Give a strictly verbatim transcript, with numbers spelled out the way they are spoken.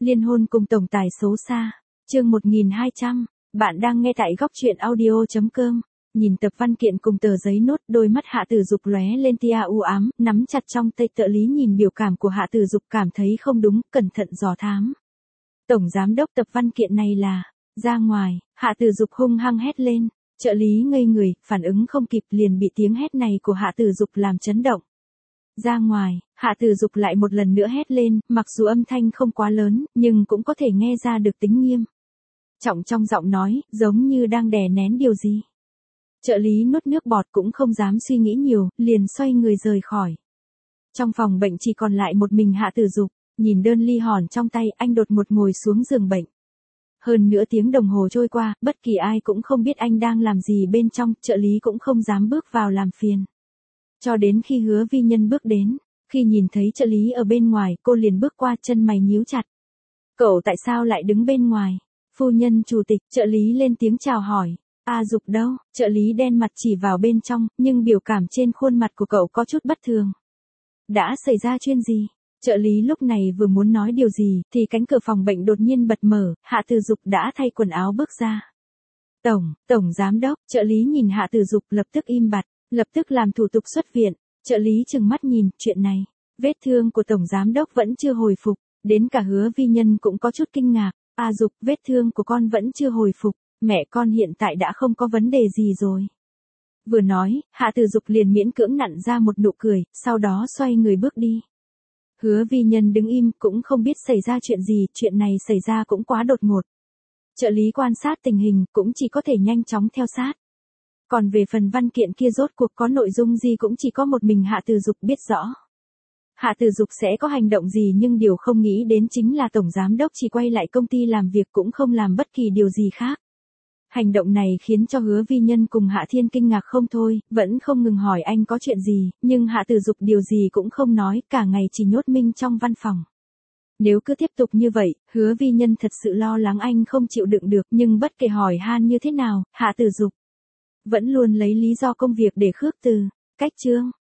Liên hôn cùng tổng tài xấu xa. Chương một nghìn hai trăm. Bạn đang nghe tại góc truyện audio chấm com. Nhìn tập văn kiện cùng tờ giấy nốt, đôi mắt Hạ Tử Dục lóe lên tia u ám, nắm chặt trong tay tờ lý nhìn biểu cảm của Hạ Tử Dục cảm thấy không đúng, cẩn thận dò thám. Tổng giám đốc tập văn kiện này là, ra ngoài, Hạ Tử Dục hung hăng hét lên, trợ lý ngây người, phản ứng không kịp liền bị tiếng hét này của Hạ Tử Dục làm chấn động. Ra ngoài, Hạ Tử Dục lại một lần nữa hét lên, mặc dù âm thanh không quá lớn, nhưng cũng có thể nghe ra được tính nghiêm trọng trong giọng nói, giống như đang đè nén điều gì. Trợ lý nuốt nước bọt cũng không dám suy nghĩ nhiều, liền xoay người rời khỏi. Trong phòng bệnh chỉ còn lại một mình Hạ Tử Dục, nhìn đơn ly hòn trong tay, anh đột ngột ngồi xuống giường bệnh. Hơn nửa tiếng đồng hồ trôi qua, bất kỳ ai cũng không biết anh đang làm gì bên trong, trợ lý cũng không dám bước vào làm phiền. Cho đến khi Hứa Vi Nhân bước đến, khi nhìn thấy trợ lý ở bên ngoài, cô liền bước qua, chân mày nhíu chặt. Cậu tại sao lại đứng bên ngoài? Phu nhân chủ tịch, trợ lý lên tiếng chào hỏi. A Dục đâu? Trợ lý đen mặt chỉ vào bên trong, nhưng biểu cảm trên khuôn mặt của cậu có chút bất thường. Đã xảy ra chuyện gì? Trợ lý lúc này vừa muốn nói điều gì, thì cánh cửa phòng bệnh đột nhiên bật mở, Hạ Tử Dục đã thay quần áo bước ra. Tổng, tổng giám đốc, trợ lý nhìn Hạ Tử Dục lập tức im bặt, lập tức làm thủ tục xuất viện. Trợ lý trừng mắt nhìn, chuyện này, vết thương của tổng giám đốc vẫn chưa hồi phục, đến cả Hứa Vi Nhân cũng có chút kinh ngạc. A Dục, vết thương của con vẫn chưa hồi phục, mẹ con hiện tại đã không có vấn đề gì rồi. Vừa nói, Hạ Tử Dục liền miễn cưỡng nặn ra một nụ cười, sau đó xoay người bước đi. Hứa Vi Nhân đứng im, cũng không biết xảy ra chuyện gì, chuyện này xảy ra cũng quá đột ngột. Trợ lý quan sát tình hình, cũng chỉ có thể nhanh chóng theo sát. Còn về phần văn kiện kia rốt cuộc có nội dung gì cũng chỉ có một mình Hạ Tử Dục biết rõ. Hạ Tử Dục sẽ có hành động gì, nhưng điều không nghĩ đến chính là tổng giám đốc chỉ quay lại công ty làm việc cũng không làm bất kỳ điều gì khác. Hành động này khiến cho Hứa Vi Nhân cùng Hạ Thiên kinh ngạc không thôi, vẫn không ngừng hỏi anh có chuyện gì, nhưng Hạ Tử Dục điều gì cũng không nói, cả ngày chỉ nhốt mình trong văn phòng. Nếu cứ tiếp tục như vậy, Hứa Vi Nhân thật sự lo lắng anh không chịu đựng được, nhưng bất kể hỏi han như thế nào, Hạ Tử Dục vẫn luôn lấy lý do công việc để khước từ. Cách chương